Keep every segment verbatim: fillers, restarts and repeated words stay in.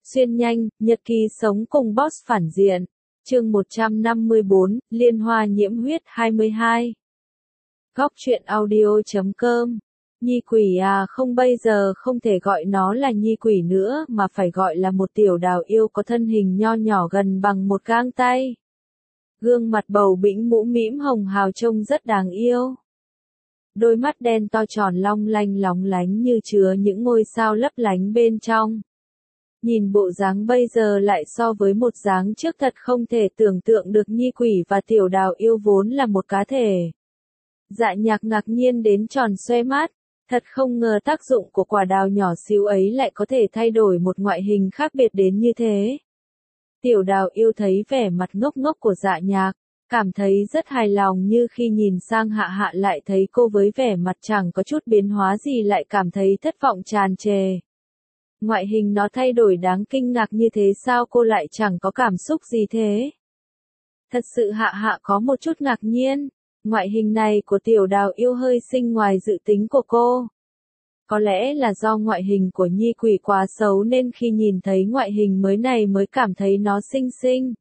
Xuyên nhanh, nhật ký sống cùng boss phản diện. Chương một trăm năm mươi bốn, Liên hoa nhiễm huyết hai mươi hai. Góc truyện audio chấm com. Nhi quỷ à, không, bây giờ không thể gọi nó là nhi quỷ nữa mà phải gọi là một tiểu đào yêu có thân hình nho nhỏ gần bằng một gang tay. Gương mặt bầu bĩnh mũ mĩm hồng hào trông rất đáng yêu. Đôi mắt đen to tròn long lanh lóng lánh như chứa những ngôi sao lấp lánh bên trong. Nhìn bộ dáng bây giờ lại so với một dáng trước thật không thể tưởng tượng được nhi quỷ và tiểu đào yêu vốn là một cá thể. Dạ nhạc ngạc nhiên đến tròn xoe mắt, thật không ngờ tác dụng của quả đào nhỏ xíu ấy lại có thể thay đổi một ngoại hình khác biệt đến như thế. Tiểu đào yêu thấy vẻ mặt ngốc ngốc của dạ nhạc, cảm thấy rất hài lòng, như khi nhìn sang hạ hạ lại thấy cô với vẻ mặt chẳng có chút biến hóa gì lại cảm thấy thất vọng tràn trề. Ngoại hình nó thay đổi đáng kinh ngạc như thế sao cô lại chẳng có cảm xúc gì thế? Thật sự hạ hạ có một chút ngạc nhiên, ngoại hình này của tiểu đào yêu hơi xinh ngoài dự tính của cô. Có lẽ là do ngoại hình của nhi quỷ quá xấu nên khi nhìn thấy ngoại hình mới này mới cảm thấy nó xinh xinh.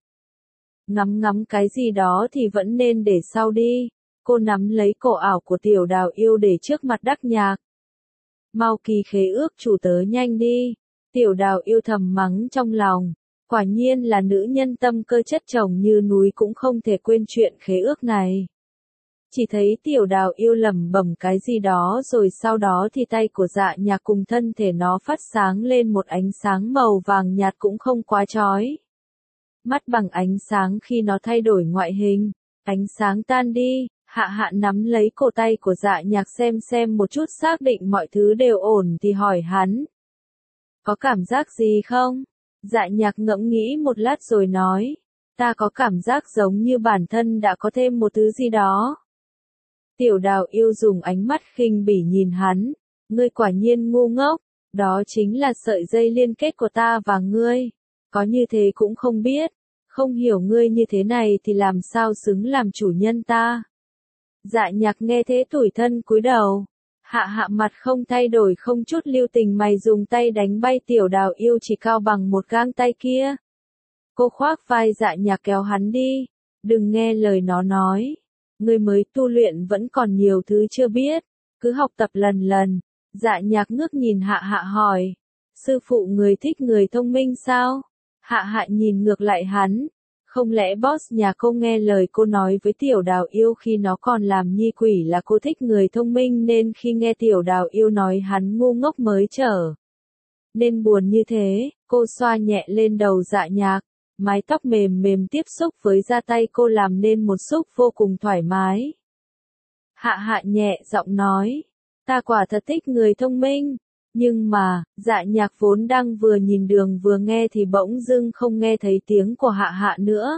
Ngắm ngắm cái gì đó thì vẫn nên để sau đi. Cô nắm lấy cổ ảo của tiểu đào yêu để trước mặt Đắc Nhạc. Mau ký khế ước chủ tớ nhanh đi. Tiểu đào yêu thầm mắng trong lòng. Quả nhiên là nữ nhân tâm cơ chất chồng như núi cũng không thể quên chuyện khế ước này. Chỉ thấy tiểu đào yêu lẩm bẩm cái gì đó rồi sau đó thì tay của dạ nhạc cùng thân thể nó phát sáng lên một ánh sáng màu vàng nhạt cũng không quá chói. Mắt bằng ánh sáng khi nó thay đổi ngoại hình. Ánh sáng tan đi, hạ hạ nắm lấy cổ tay của dạ nhạc xem xem một chút xác định mọi thứ đều ổn thì hỏi hắn. Có cảm giác gì không? Dạ nhạc ngẫm nghĩ một lát rồi nói. Ta có cảm giác giống như bản thân đã có thêm một thứ gì đó. Tiểu đào yêu dùng ánh mắt khinh bỉ nhìn hắn. Ngươi quả nhiên ngu ngốc, đó chính là sợi dây liên kết của ta và ngươi. Có như thế cũng không biết, không hiểu ngươi như thế này thì làm sao xứng làm chủ nhân ta. Dạ nhạc nghe thế tủi thân cúi đầu. Hạ hạ mặt không thay đổi không chút lưu tình mày dùng tay đánh bay tiểu đào yêu chỉ cao bằng một gang tay kia. Cô khoác vai dạ nhạc kéo hắn đi. Đừng nghe lời nó nói. Ngươi mới tu luyện vẫn còn nhiều thứ chưa biết. Cứ học tập lần lần. Dạ nhạc ngước nhìn hạ hạ hỏi. Sư phụ người thích người thông minh sao? Hạ hạ nhìn ngược lại hắn. Không lẽ boss nhà cô nghe lời cô nói với tiểu đào yêu khi nó còn làm nhi quỷ là cô thích người thông minh nên khi nghe tiểu đào yêu nói hắn ngu ngốc mới trở nên buồn như thế. Cô xoa nhẹ lên đầu dạ nhạc. Mái tóc mềm mềm tiếp xúc với da tay cô làm nên một xúc vô cùng thoải mái. Hạ hạ nhẹ giọng nói. Ta quả thật thích người thông minh. Nhưng mà, dạ nhạc vốn đang vừa nhìn đường vừa nghe thì bỗng dưng không nghe thấy tiếng của hạ hạ nữa.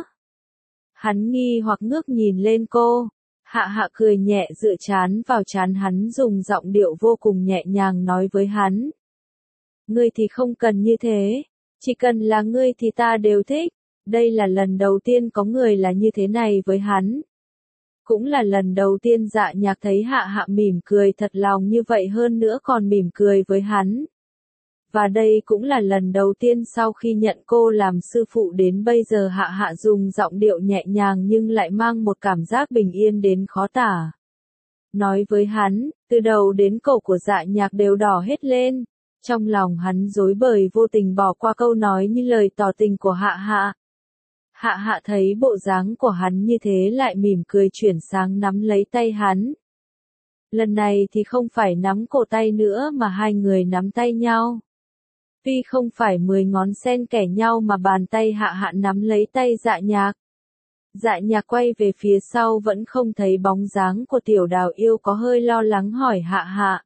Hắn nghi hoặc ngước nhìn lên cô. Hạ hạ cười nhẹ dựa trán vào trán hắn dùng giọng điệu vô cùng nhẹ nhàng nói với hắn. Ngươi thì không cần như thế. Chỉ cần là ngươi thì ta đều thích. Đây là lần đầu tiên có người là như thế này với hắn. Cũng là lần đầu tiên dạ nhạc thấy hạ hạ mỉm cười thật lòng như vậy hơn nữa còn mỉm cười với hắn. Và đây cũng là lần đầu tiên sau khi nhận cô làm sư phụ đến bây giờ hạ hạ dùng giọng điệu nhẹ nhàng nhưng lại mang một cảm giác bình yên đến khó tả. Nói với hắn, từ đầu đến cổ của dạ nhạc đều đỏ hết lên. Trong lòng hắn rối bời vô tình bỏ qua câu nói như lời tỏ tình của hạ hạ. Hạ hạ thấy bộ dáng của hắn như thế lại mỉm cười chuyển sang nắm lấy tay hắn. Lần này thì không phải nắm cổ tay nữa mà hai người nắm tay nhau. Tuy không phải mười ngón xen kẽ nhau mà bàn tay hạ hạ nắm lấy tay dạ nhạc. Dạ nhạc quay về phía sau vẫn không thấy bóng dáng của tiểu đào yêu có hơi lo lắng hỏi hạ hạ.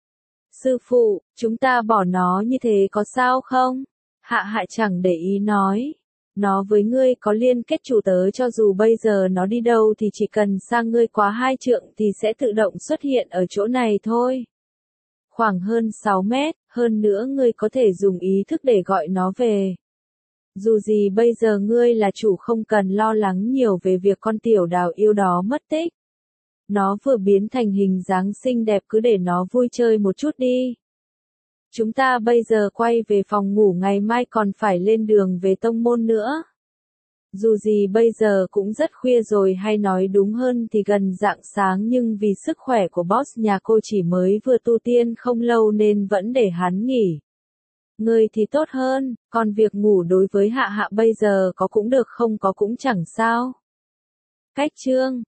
Sư phụ, chúng ta bỏ nó như thế có sao không? Hạ hạ chẳng để ý nói. Nó với ngươi có liên kết chủ tớ cho dù bây giờ nó đi đâu thì chỉ cần sang ngươi quá hai trượng thì sẽ tự động xuất hiện ở chỗ này thôi. Khoảng hơn sáu mét, hơn nữa ngươi có thể dùng ý thức để gọi nó về. Dù gì bây giờ ngươi là chủ không cần lo lắng nhiều về việc con tiểu đào yêu đó mất tích. Nó vừa biến thành hình dáng xinh đẹp cứ để nó vui chơi một chút đi. Chúng ta bây giờ quay về phòng ngủ, ngày mai còn phải lên đường về tông môn nữa. Dù gì bây giờ cũng rất khuya rồi, hay nói đúng hơn thì gần rạng sáng, nhưng vì sức khỏe của boss nhà cô chỉ mới vừa tu tiên không lâu nên vẫn để hắn nghỉ ngơi thì tốt hơn, còn việc ngủ đối với Hạ Hạ bây giờ có cũng được, không có cũng chẳng sao. Cách chương